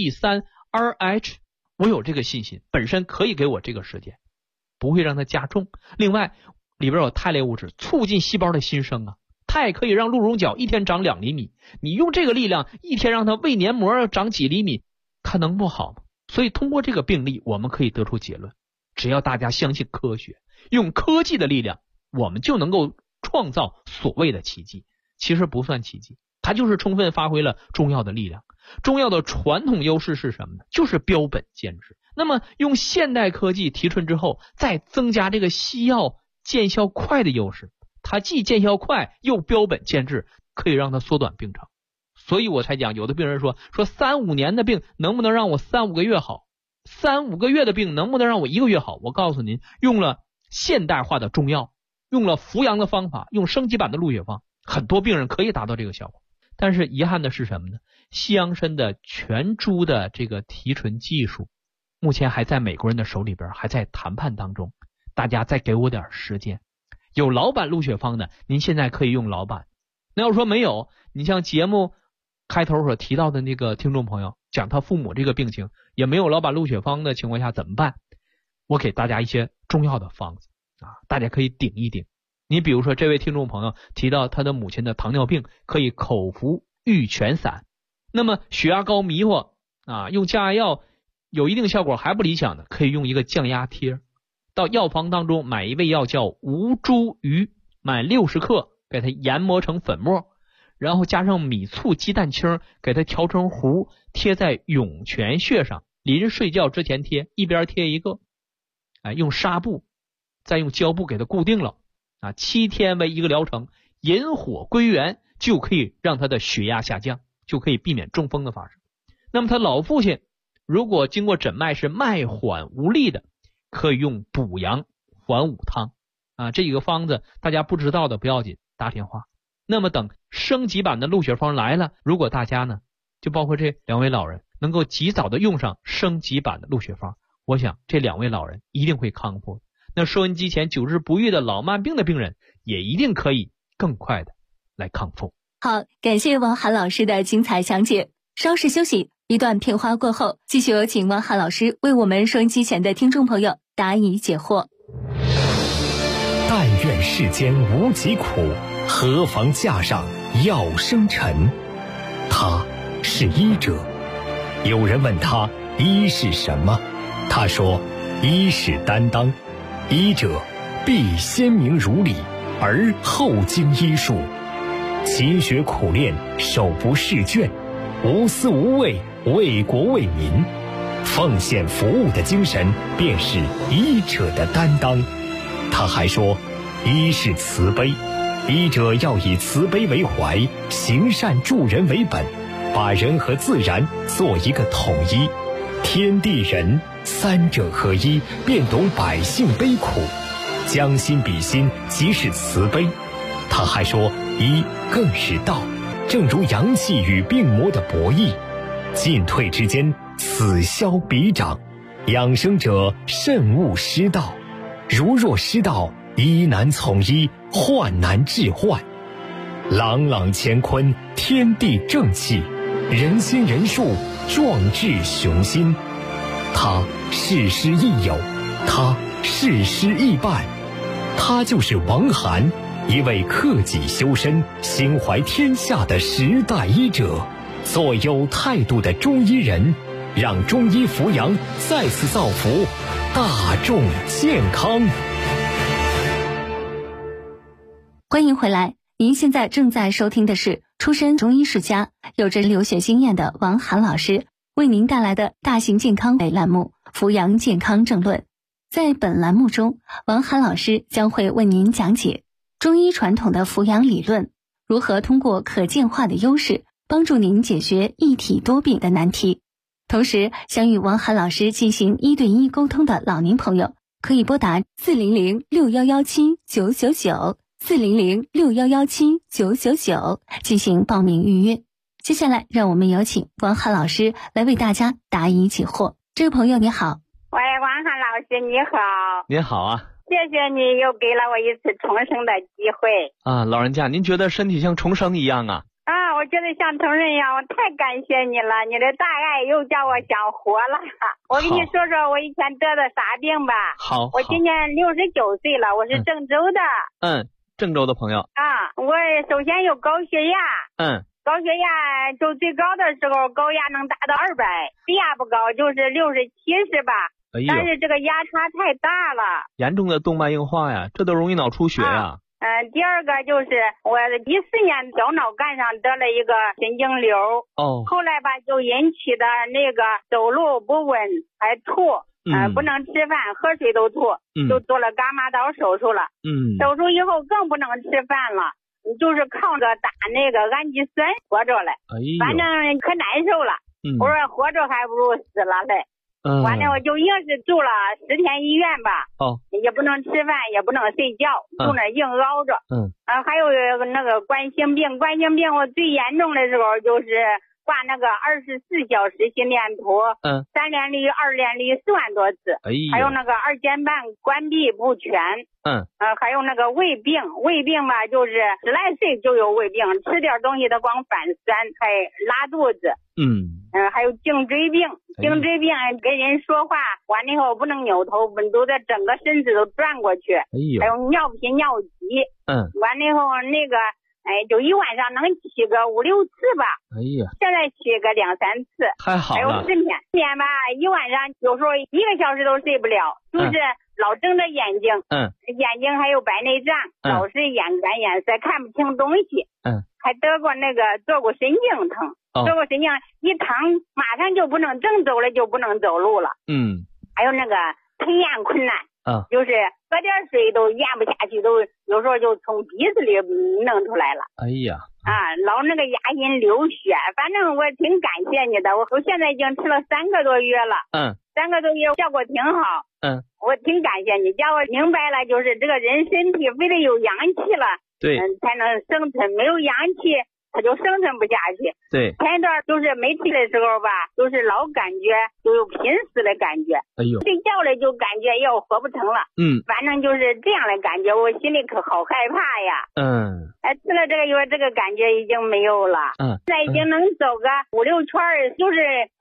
RG3、RH， 我有这个信心，本身可以给我这个时间，不会让它加重。另外里边有肽类物质，促进细胞的新生啊，肽可以让鹿茸角一天长2厘米，你用这个力量一天让它胃黏膜长几厘米，它能不好吗？所以通过这个病例我们可以得出结论，只要大家相信科学，用科技的力量，我们就能够创造所谓的奇迹。其实不算奇迹，它就是充分发挥了中药的力量。中药的传统优势是什么呢？就是标本兼治。那么用现代科技提纯之后，再增加这个西药见效快的优势，它既见效快又标本兼治，可以让它缩短病程。所以我才讲，有的病人说3-5年的病能不能让我3-5个月好，3-5个月的病能不能让我1个月好？我告诉您，用了现代化的中药，用了扶阳的方法，用升级版的陆血方，很多病人可以达到这个效果。但是遗憾的是什么呢？西洋参的全株的这个提纯技术目前还在美国人的手里边，还在谈判当中，大家再给我点时间。有老版陆血方的，您现在可以用老版。那要说没有，你像节目开头所提到的那个听众朋友讲他父母这个病情也没有老版陆血方的情况下怎么办？我给大家一些中药的方子啊，大家可以顶一顶。你比如说这位听众朋友提到他的母亲的糖尿病，可以口服玉泉散。那么血压高迷惑啊，用降压药有一定效果还不理想的，可以用一个降压贴。到药房当中买一味药叫吴茱萸，买60克，给它研磨成粉末，然后加上米醋鸡蛋清，给它调成糊，贴在涌泉穴上，临睡觉之前贴，一边贴一个，用纱布再用胶布给它固定了，7天为一个疗程，引火归元，就可以让他的血压下降，就可以避免中风的发生。那么他老父亲如果经过诊脉是脉缓无力的，可以用补阳还五汤这几个方子大家不知道的不要紧，打电话。那么等升级版的陆血方来了，如果大家呢，就包括这2位老人能够及早的用上升级版的陆血方，我想这2位老人一定会康复。那收音机前久治不愈的老慢病的病人也一定可以更快的来康复。 好，感谢王涵老师的精彩讲解。稍事休息，一段片花过后，继续有请王涵老师为我们收音机前的听众朋友答疑解惑。 但愿世间无疾苦，何妨架上药生尘。他是医者。有人问他医是什么，他说医是担当，医者必先明如理，而后经医术，勤学苦练，手不释卷，无私无畏，为国为民，奉献服务的精神便是医者的担当。他还说医是慈悲，医者要以慈悲为怀，行善助人为本，把人和自然做一个统一，天地人三者合一，便懂百姓悲苦，将心比心，即是慈悲。他还说医更是道，正如阳气与病魔的博弈，进退之间，此消彼长，养生者慎勿失道，如若失道，医难从医，患难治患。朗朗乾坤，天地正气，人心人术，壮志雄心。他事师亦友，他事师亦伴，他就是王涵，一位克己修身、心怀天下的时代医者，做有态度的中医人，让中医扶阳再次造福大众健康。 欢迎回来，您现在正在收听的是出身中医世家、有着留学经验的王涵老师为您带来的大型健康栏目《扶阳健康正论》。在本栏目中，王涵老师将会为您讲解中医传统的扶阳理论，如何通过可见化的优势帮助您解决一体多病的难题。同时，想与王涵老师进行1对1沟通的老年朋友，可以拨打400-6117-999 400-6117-999进行报名预约。接下来，让我们有请王涵老师来为大家答疑解惑。这位朋友你好。 喂，王涵老师你好。 您好啊。 谢谢你又给了我一次重生的机会啊，老人家，您觉得身体像重生一样啊？ 啊，我觉得像重生一样，我太感谢你了，你的大爱又叫我想活了。我跟你说说我以前得的啥病吧。好，我今年69岁了，我是郑州的。 郑州的朋友啊，我首先有高血压。高血压就最高的时候，高压能达到200，低压不高，就是60、70吧。但是这个压差太大了， 严重的动脉硬化呀，这都容易脑出血呀。 第二个就是我14年小脑干上得了一个神经瘤。后来吧就引起的那个走路不稳，还吐，不能吃饭，喝水都吐，就做了伽马刀手术了。手术以后更不能吃饭了，就是靠着打那个氨基酸活着嘞。反正可难受了。我说活着还不如死了嘞。完了我就硬是住了10天医院吧。也不能吃饭，也不能睡觉，就那硬熬着。还有那个冠心病，我最严重的时候就是挂那个24小时心电图，3联率、2联率4万多次。还有那个二尖瓣关闭不全。还有那个胃病吧，就是10来岁就有胃病，吃点东西它光反酸，还拉肚子。还有颈椎病，跟人说话完了以后不能扭头，都在整个身子都转过去。还有尿频尿急。完了以后那个就一晚上能起个5、6次吧。现在起个2、3次。太好了。还有失眠吧，一晚上有时候1个小时都睡不了，就是老睁着眼睛。眼睛还有白内障，老是眼干眼涩，看不清东西。还得过那个坐骨神经疼。坐骨神经一疼马上就不能正走了，就不能走路了。还有那个吞咽困难。就是喝点水都咽不下去，都有时候就从鼻子里弄出来了。老那个牙龈流血，反正我挺感谢你的。我现在已经吃了3个多月了。3个多月效果挺好。我挺感谢你，叫我明白了，就是这个人身体非得有阳气了，对，才能生存，没有阳气它就生存不下去。 对， 前一段就是没吃的时候吧，就是老感觉就有濒死的感觉。 哎呦， 睡觉了就感觉要活不成了。反正就是这样的感觉，我心里可好害怕呀。吃了这个药，这个感觉已经没有了。现在已经能走个5、6圈，就是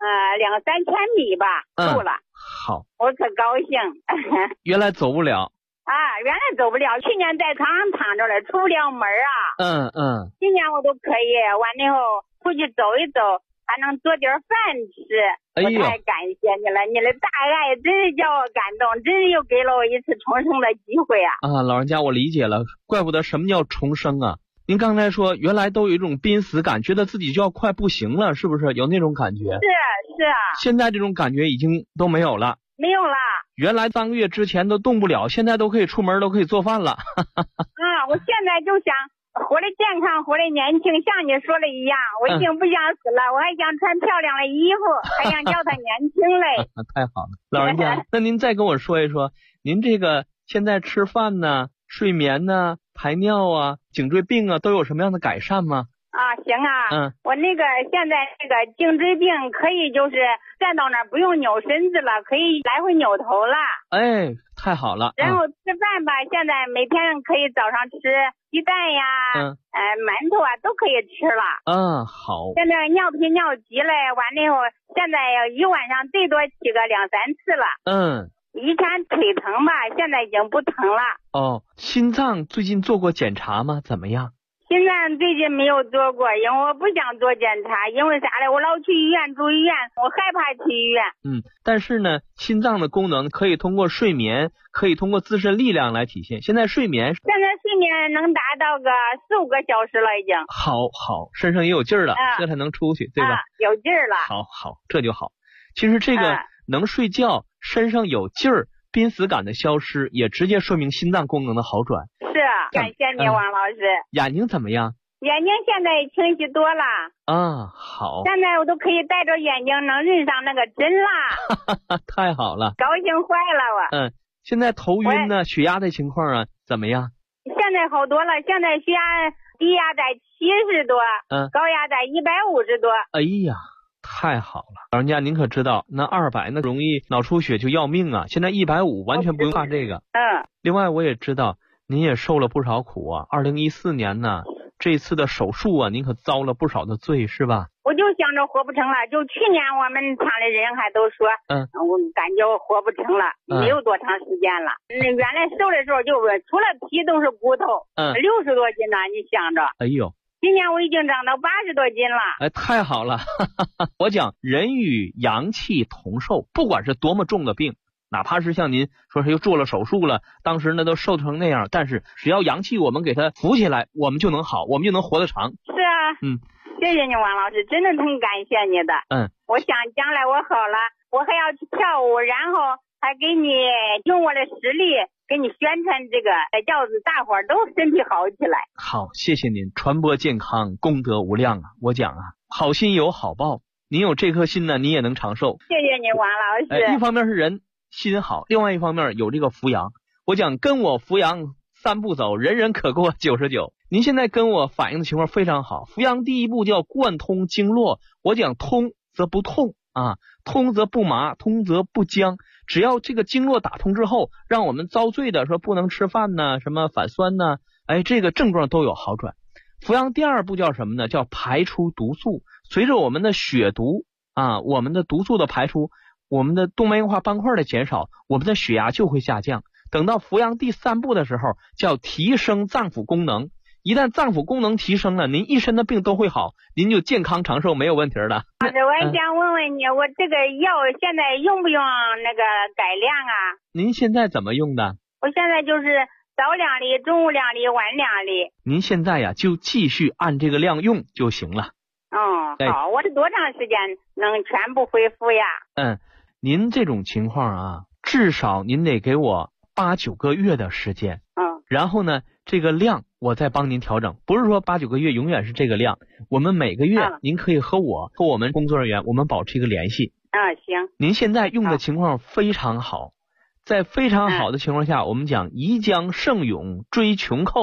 2、3千米吧，够了。 好， 我可高兴。 原来走不了。 原来走不了，去年在床上躺着了，出不了门啊。今年我都可以，完了以后出去走一走，还能做点饭吃。我太感谢你了，你的大爱真是叫我感动，真是又给了我一次重生的机会啊！ 老人家，我理解了，怪不得什么叫重生啊！您刚才说原来都有一种濒死感，觉得自己就要快不行了，是不是有那种感觉？ 是啊。现在这种感觉已经都没有了。 没有了。 原来3个月之前都动不了，现在都可以出门，都可以做饭了。 我现在就想活得健康，活得年轻，像你说的一样，我已经不想死了，我还想穿漂亮的衣服，还想叫他年轻嘞。 太好了，老人家，那您再跟我说一说，您这个现在吃饭呢、睡眠呢、排尿啊、颈椎病啊，都有什么样的改善吗？ 行啊。我那个现在那个颈椎病可以就是站到那儿不用扭身子了，可以来回扭头了。 太好了。 然后吃饭吧，现在每天可以早上吃鸡蛋呀，馒头啊都可以吃了。 好。 现在尿频尿急了，完了以后，现在一晚上最多起个2、3次了。以前腿疼吧，现在已经不疼了。 心脏最近做过检查吗？怎么样？ 心脏最近没有做过，因为我不想做检查，因为啥嘞？我老去医院住医院，我害怕去医院。 但是呢，心脏的功能可以通过睡眠，可以通过自身力量来体现。现在睡眠能达到个4、5个小时了，已经。 好，身上也有劲儿了，这才能出去，对吧？ 有劲儿了。 好，这就好。其实这个能睡觉，身上有劲儿，濒死感的消失，也直接说明心脏功能的好转。 是啊，感谢你，王老师。 眼睛怎么样？ 眼睛现在清晰多了。 好。 现在我都可以戴着眼镜能认上那个针啦。 太好了， 高兴坏了我。 现在头晕呢，血压的情况啊怎么样？ 现在好多了，现在血压低压在70多，高压在150多。 哎呀，太好了，老人家您可知道，那200那容易脑出血就要命啊，现在150完全不用怕这个。另外我也知道您也受了不少苦啊，2014年呢这次的手术啊，您可遭了不少的罪是吧？ 我就想着活不成了，就去年我们厂的人还都说，我感觉我活不成了，没有多长时间了。原来瘦的时候就是除了皮都是骨头，60多斤呢，你想着。 哎呦， 今年我已经长到80多斤了。 太好了。我讲人与阳气同寿，不管是多么重的病，哪怕是像您说是又做了手术了，当时呢都瘦成那样，但是只要阳气我们给它扶起来，我们就能好，我们就能活得长。 是啊。谢谢你王老师，真的挺感谢你的。我想将来我好了，我还要去跳舞，然后还给你用我的实力给你宣传这个，叫大伙儿都身体好起来。 好，谢谢您，传播健康功德无量啊！我讲好心有好报，您有这颗心呢，你也能长寿。 谢谢你王老师。 一方面是人心好，另外一方面有这个扶阳。我讲跟我扶阳3步走，人人可过99。您现在跟我反映的情况非常好。扶阳第一步叫贯通经络，我讲通则不痛通则不麻，通则不僵。只要这个经络打通之后，让我们遭罪的说不能吃饭呢，什么反酸呢，这个症状都有好转。扶阳第2步叫什么呢？叫排出毒素。随着我们的血毒我们的毒素的排出，我们的动脉硬化斑块的减少，我们的血压就会下降。等到扶阳第3步的时候，叫提升脏腑功能。一旦脏腑功能提升了，您一身的病都会好，您就健康长寿没有问题了。 我想问问你，我这个药现在用不用那个改量啊？ 您现在怎么用的？ 我现在就是早2粒，中午2粒，晚2粒。 您现在就继续按这个量用就行了。 好，我是多长时间能全部恢复呀？ 您这种情况至少您得给我8、9个月的时间。然后呢，这个量我再帮您调整，不是说8、9个月永远是这个量，我们每个月您可以和我们工作人员我们保持一个联系。 行。 您现在用的情况非常好，在非常好的情况下，我们讲宜将胜勇追穷寇，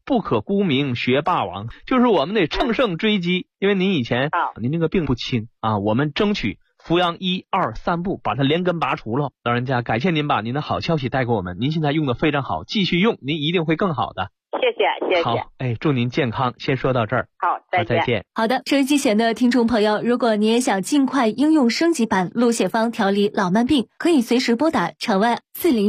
不可沽名学霸王，就是我们得乘胜追击。因为您以前您这个病不轻啊，我们争取扶阳1、2、3步把它连根拔除了。老人家，感谢您把您的好消息带给我们，您现在用的非常好，继续用，您一定会更好的。 谢谢。 好，祝您健康。先说到这儿。 好，再见。 好的，收音机前的听众朋友，如果你也想尽快应用升级版陆血方调理老慢病，可以随时拨打场外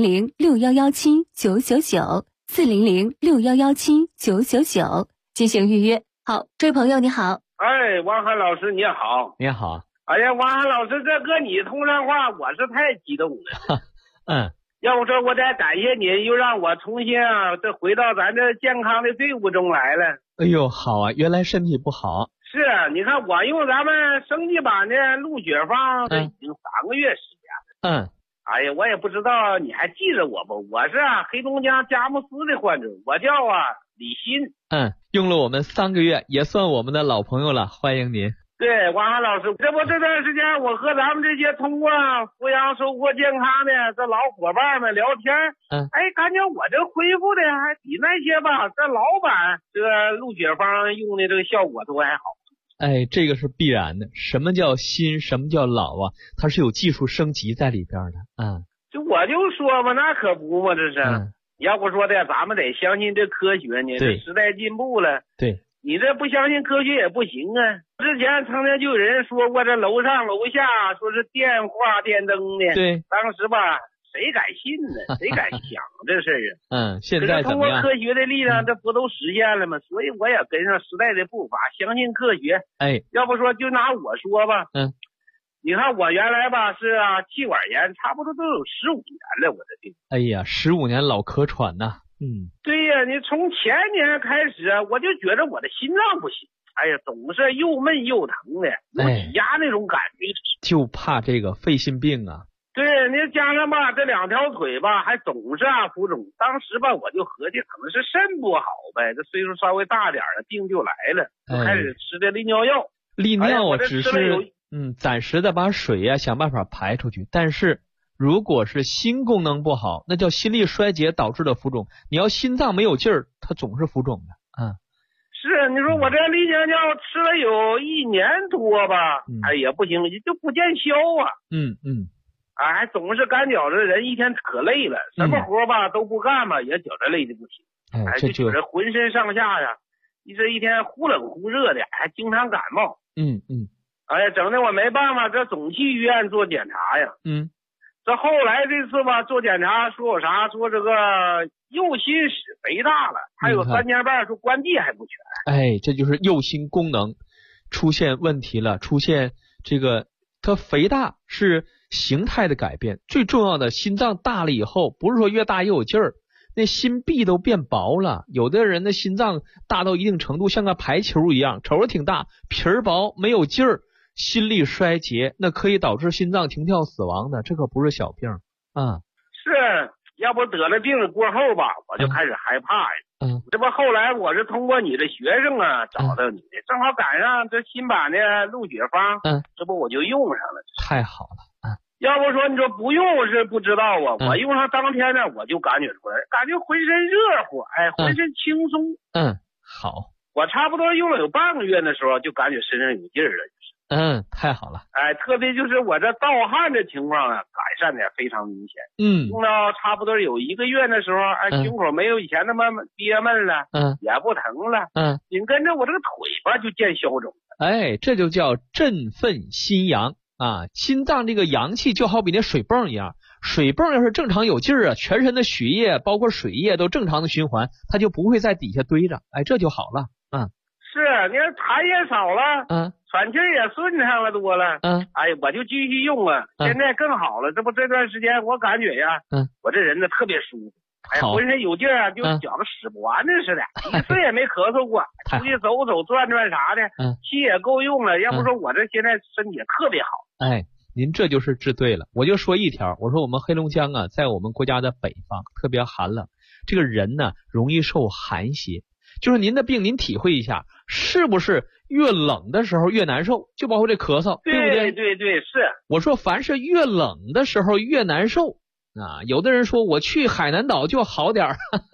400-6117-999，400-6117-999进行预约。好，这位朋友你好。 哎，王涵老师你好。 你好。 哎呀，王涵老师，这跟你通上话，我是太激动了。要不说我得感谢你，又让我重新这回到咱这健康的队伍中来了。 哎呦，好啊，原来身体不好。 是，你看我用咱们升级版的鹿血方，这已经3个月时间了。哎呀，我也不知道你还记着我不？我是黑龙江佳木斯的患者，我叫李鑫。 用了我们3个月，也算我们的老朋友了，欢迎您。 对，王涵老师，这段时间我和咱们这些通过扶阳收获健康的这老伙伴们聊天，感觉我这恢复的还比那些这老板这个鹿血方用的这个效果都还好。 这个是必然的。什么叫新，什么叫老啊？它是有技术升级在里边的。 就我就说嘛，那可不嘛，这是。要不说的，咱们得相信这科学呢。这时代进步了。对。你这不相信科学也不行啊！之前曾经就有人说过，这楼上楼下说是电话电灯的，对，当时谁敢信呢？谁敢想这事儿现在怎么样？ 通过科学的力量，这不都实现了吗？所以我也跟上时代的步伐，相信科学。要不说就拿我说吧，你看我原来是气管炎，差不多都有15年了，我的病。 哎呀，15年老咳喘呐。 对呀，你从前年开始我就觉得我的心脏不行，总是又闷又疼的，有挤压那种感觉。 就怕这个肺心病啊。 对，你加上这2条腿还总是浮肿。当时我就合计可能是肾不好呗，这岁数稍微大点了，病就来了，就开始吃的利尿药。 利尿只是暂时的把水想办法排出去，但是如果是心功能不好，那叫心力衰竭导致的浮肿。你要心脏没有劲儿，它总是浮肿的。 是，你说我这利尿药吃了有1年多吧，也不行，就不见消还总是干觉着人一天可累了，什么活都不干也觉着累的不行。就觉着浑身上下一天忽冷忽热的，还经常感冒。整的我没办法，这总去医院做检查呀。这后来这次做检查说有啥，说这个右心室肥大了，还有3年半说关闭还不全。 这就是右心功能出现问题了，出现这个它肥大是形态的改变，最重要的心脏大了以后，不是说越大越有劲儿，那心壁都变薄了。有的人的心脏大到一定程度像个排球一样，瞅着挺大，皮儿薄没有劲儿，心力衰竭，那可以导致心脏停跳死亡的，这可不是小病是，要不得了病过后我就开始害怕呀。这不后来我是通过你的学生找到你的，正好赶上这新版的鹿血方，这不我就用上了。 太好了。 要不说你说不用是不知道我用上当天呢，我就感觉出来，感觉浑身热乎，浑身轻松。 好。 我差不多用了有半个月的时候，就感觉身上有劲儿了。 太好了。 特别就是我这盗汗的情况改善的非常明显。用到差不多有1个月的时候，胸口没有以前那么憋闷了，也不疼了。紧跟着我这个腿就见消肿。 这就叫振奋心阳心脏这个阳气就好比那水泵一样，水泵要是正常有劲儿全身的血液包括水液都正常的循环，它就不会在底下堆着，这就好了。 是，你看痰也少了，喘气也顺畅了多了。我就继续用现在更好了。这不这段时间我感觉我这人特别舒服，浑身有劲儿就觉得使不完的似的，一次也没咳嗽过，出去走走转转啥的，气也够用了。要不说我这现在身体特别好。 您这就是治对了。我就说一条，我说我们黑龙江在我们国家的北方特别寒冷，这个人容易受寒邪。就是您的病您体会一下，是不是越冷的时候越难受？就包括这咳嗽，对不对？ 对，是。 我说凡是越冷的时候越难受有的人说我去海南岛就好点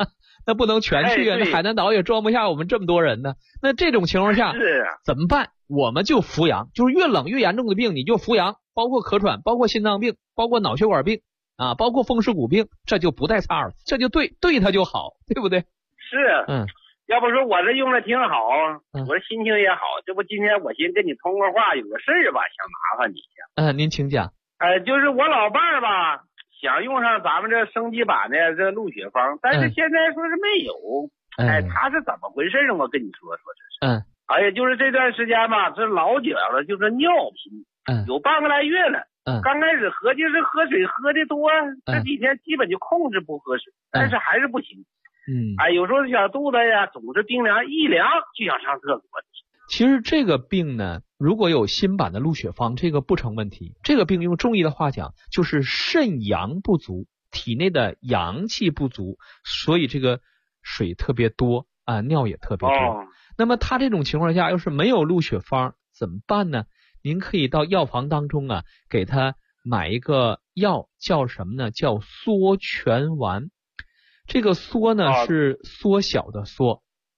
那不能全去啊，那海南岛也装不下我们这么多人呢。那这种情况下怎么办？我们就服阳，就是越冷越严重的病你就服阳，包括咳喘，包括心脏病，包括脑血管病啊，包括风湿骨病，这就不带差了，这就对它就好，对不对？ 是，要不说我这用的挺好，我这心情也好，这不今天我寻跟你通个话，有个事儿吧，想麻烦你一下。您请讲。 就是我老伴儿吧，想用上咱们这升级版的这鹿血芳，但是现在说是没有。他是怎么回事呢？我跟你说这是。哎呀，就是这段时间吧，这老觉着就是尿频，有半个来月了。刚开始合计是喝水喝的多，这几天基本就控制不喝水，但是还是不行。有时候小肚子呀总是冰凉，一凉就想上厕所。 其实这个病呢，如果有新版的鹿血芳，这个不成问题。这个病用中医的话讲，就是肾阳不足，体内的阳气不足，所以这个水特别多啊，尿也特别多。那么他这种情况下要是没有鹿血芳怎么办呢？您可以到药房当中啊，给他买一个药，叫什么呢？叫缩泉丸。这个缩呢是缩小的缩，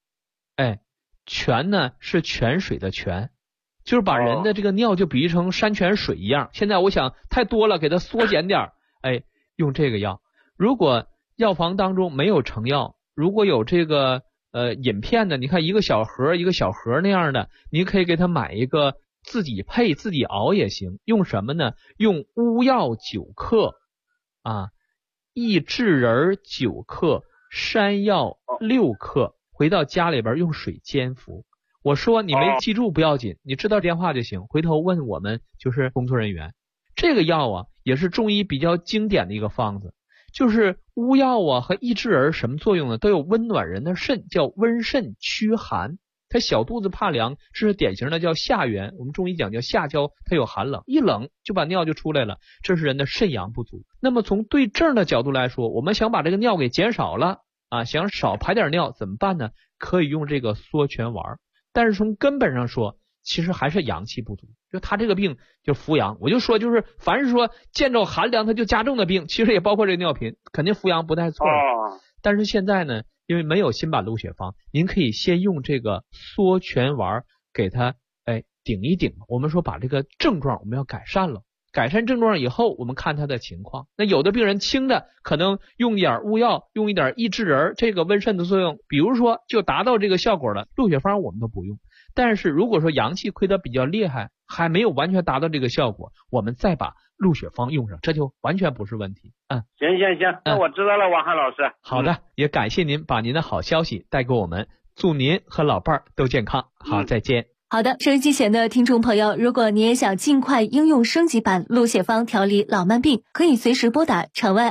泉呢是泉水的泉，就是把人的这个尿就比喻成山泉水一样。现在我想太多了，给它缩减点，用这个药。如果药房当中没有成药，如果有这个饮片的，你看一个小盒那样的，你可以给他买一个自己配自己熬也行。用什么呢？用乌药9克益智仁9克，山药6克，回到家里边用水煎服。我说你没记住不要紧，你知道电话就行，回头问我们就是工作人员。这个药啊也是中医比较经典的一个方子，就是乌药和益智仁什么作用呢？都有温暖人的肾，叫温肾驱寒。他小肚子怕凉，这是典型的叫下元，我们中医讲叫下焦，它有寒冷，一冷就把尿就出来了，这是人的肾阳不足。那么从对症的角度来说，我们想把这个尿给减少了想少排点尿怎么办呢？可以用这个缩泉丸。但是从根本上说，其实还是阳气不足，就他这个病就服阳。我就说就是凡是说见着寒凉它就加重的病，其实也包括这个尿频，肯定服阳不带错。但是现在呢，因为没有新版鹿血芳，您可以先用这个缩泉丸给它顶一顶。我们说把这个症状我们要改善了，改善症状以后我们看他的情况。那有的病人轻的可能用一点乌药，用一点益智仁，这个温肾的作用比如说就达到这个效果了，鹿血芳我们都不用。但是如果说阳气亏得比较厉害，还没有完全达到这个效果，我们再把鹿血芳用上，这就完全不是问题。 行，那我知道了，王翰老师。 好的，也感谢您把您的好消息带给我们，祝您和老伴儿都健康。好，再见。 好的，收音机前的听众朋友，如果你也想尽快应用升级版鹿血芳调理老慢病，可以随时拨打场外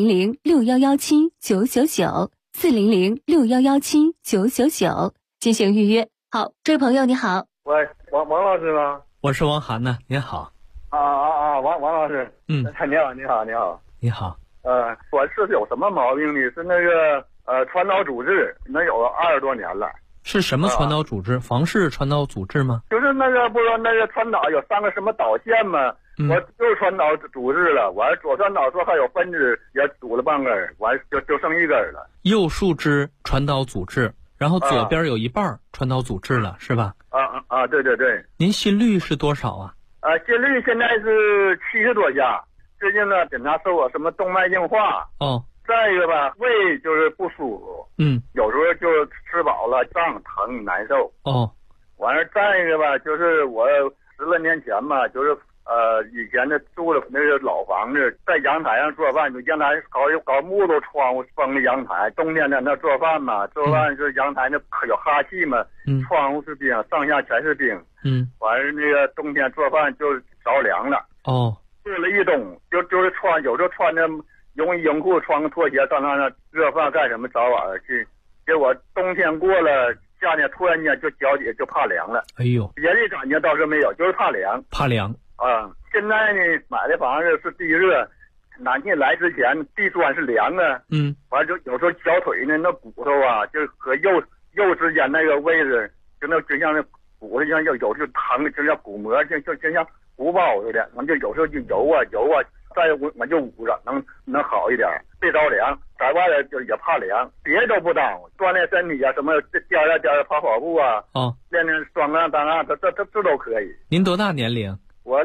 400-6117-999 400-6117-999进行预约。好，这位朋友你好。 喂，王老师吗？ 我是王涵呢，您好。 王老师。你好。我是有什么毛病呢？是那个传导阻滞，能有20多年了。 是什么传导阻滞？房室传导阻滞吗？ 就是那个不说那个传导有3个什么导线吗？我右传导阻滞了，完左传导说还有分支也堵了半根，完就剩1根了。 右树枝传导阻滞，然后左边有一半传导阻滞了，是吧？ 对。 您心率是多少啊？ 心率现在是70多下。最近呢，检查说我什么动脉硬化。再一个吧，胃就是不舒服。有时候就吃饱了胀疼难受。完了再一个吧，就是我10来年前吧，就是以前的住的那个老房子，在阳台上做饭，就阳台搞木头窗户封的阳台，冬天在那做饭嘛，做饭就是阳台那有哈气嘛，窗户是冰，上下全是冰。完了那个冬天做饭就着凉了。做了一冬，就是有时候穿着泳衣泳裤，穿个拖鞋到那热饭干什么，早晚去。结果冬天过了，夏天突然间就脚底就怕凉了。别的感觉倒是没有，就是怕凉。现在呢，买的房子是地热，暖气来之前地砖是凉的。完了就有时候小腿呢那骨头啊，就和右之间那个位置，就像那骨头像有时候疼，就像骨膜，就像鼓包似的。完就有时候就揉啊，再我就捂着，能好一点，别着凉。 在外头就也怕凉，别的都不当，锻炼身体啊，什么颠儿跑步啊，练双杠单杠，这都可以。 您多大年龄？ 我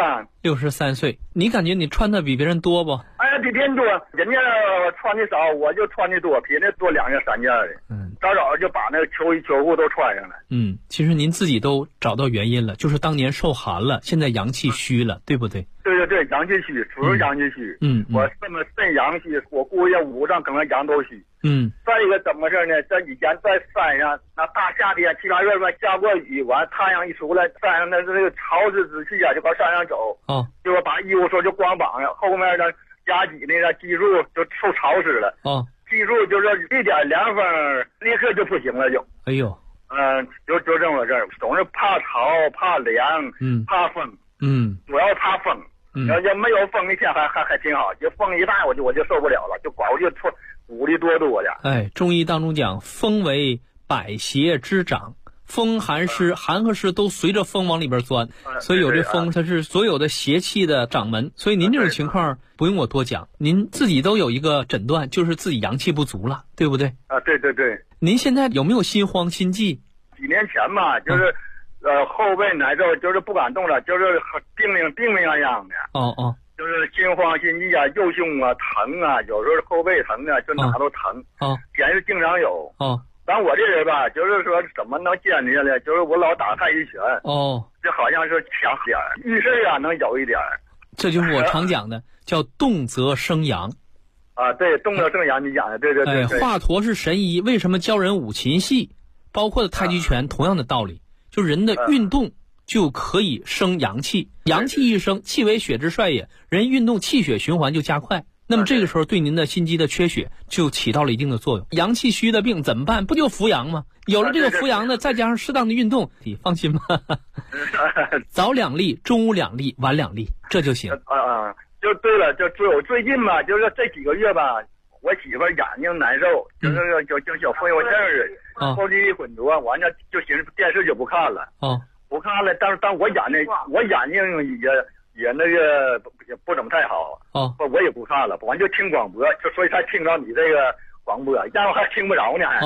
63 岁。你感觉你穿的比别人多不？ 哎呀，比别人多，人家穿的少，我就穿的多，比人家多2件3件的。早就把那个秋衣秋裤都穿上了。 其实您自己都找到原因了，就是当年受寒了，现在阳气虚了，对不对？ 对，阳气虚，主要阳气虚。我这么肾阳虚，我估计五脏可能阳都虚。再一个怎么事呢？这以前在山上，那大夏天7、8月份下过雨，完太阳一出来，山上那个潮湿之气啊，就往山上走。结果把衣服说就光膀上，后面的夹脊那个脊柱就受潮湿了。记住，就是一点凉风，立刻就不行了，就。 哎呦， 就这么回事儿，总是怕潮、怕凉，怕风，主要怕风。要没有风一天还挺好，就风一大我就受不了了，就管我就鼓励多的。 哎，中医当中讲，风为百邪之长。风寒湿，寒和湿都随着风往里边钻，所以有这风，它是所有的邪气的掌门。所以您这种情况不用我多讲，您自己都有一个诊断，就是自己阳气不足了，对不对？ 对。 您现在有没有心慌心悸？ 几年前吧，就是后背难受，就是不敢动了，就是病样的。就是心慌心悸啊，右胸啊疼啊，有时候后背疼啊，就哪都疼。也是经常有。但我这人吧，就是说怎么能坚持下来？就是我老打太极拳，就好像是强点儿，遇事啊能有一点儿。 这就是我常讲的，叫动则生阳。 对，动则生阳，你讲的对。 华佗是神医，为什么教人五禽戏？包括太极拳，同样的道理，就人的运动就可以生阳气，阳气一生，气为血之帅也，人运动气血循环就加快。那么这个时候对您的心肌的缺血就起到了一定的作用。阳气虚的病怎么办？不就扶阳吗？有了这个扶阳呢，再加上适当的运动，你放心吧。早2粒，中午2粒，晚2粒，这就行。 就对了，就最近吧，就是这几个月吧，我媳妇眼睛难受，就是就小风油症儿，后期混浊，完了就寻思电视就不看了。不看了，但我眼睛也那个也不怎么太好。我也不看了，完就听广播，就所以才听着你这个广播，让我还听不着呢，还。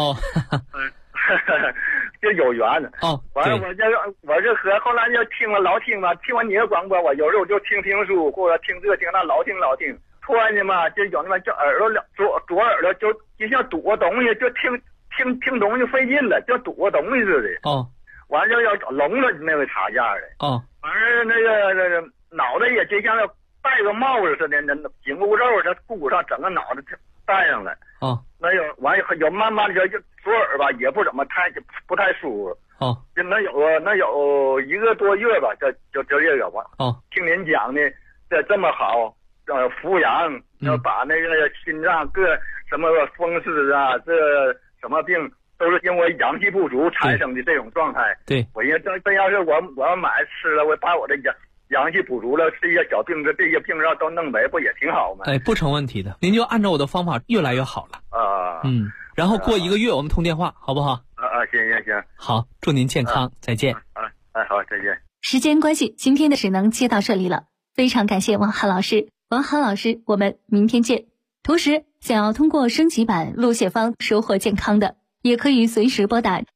就有缘。完了我这后来就听了老听吧，听完你的广播，我有时候就听书或者听这听那，老听。突然间嘛，就有那么就耳朵左耳朵就像堵个东西，就听东西费劲了，就堵个东西似的。完了要聋了那个插架的。完了那个脑袋也就像戴个帽子似的，那紧箍咒这箍上，整个脑袋戴上了。那有慢慢的就左耳吧，也不怎么不太舒服。就能有1个多月吧，就这个吧。听您讲的这么好，扶阳，要把那个心脏各什么风湿啊，这什么病都是因为阳气不足产生的这种状态。 对， 我因为这要是我要买吃了，我把我的阳气补足了，这些小病这些病让都弄没，不也挺好吗？ 不成问题的，您就按照我的方法越来越好了。然后过1个月我们通电话，好不好？ 行。 好，祝您健康，再见。 好，再见。 时间关系，今天的只能接到这里了，非常感谢王涵老师。王涵老师，我们明天见。同时，想要通过升级版录写方收获健康的，也可以随时拨打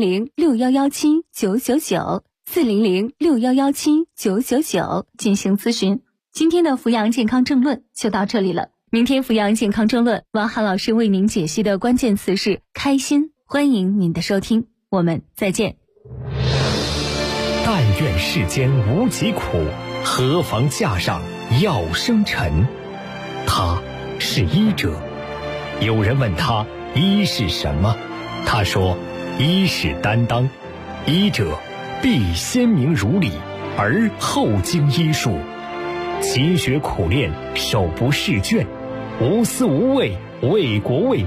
400-6117-999，400-6117-999进行咨询。今天的扶阳健康政论就到这里了。明天扶阳健康政论，王涵老师为您解析的关键词是开心。欢迎您的收听，我们再见。 但愿世间无疾苦，何妨架上药生尘。他是医者。有人问他医是什么，他说医是担当，医者必先明如理，而后经医术，勤学苦练，手不释卷，无私无畏，为国为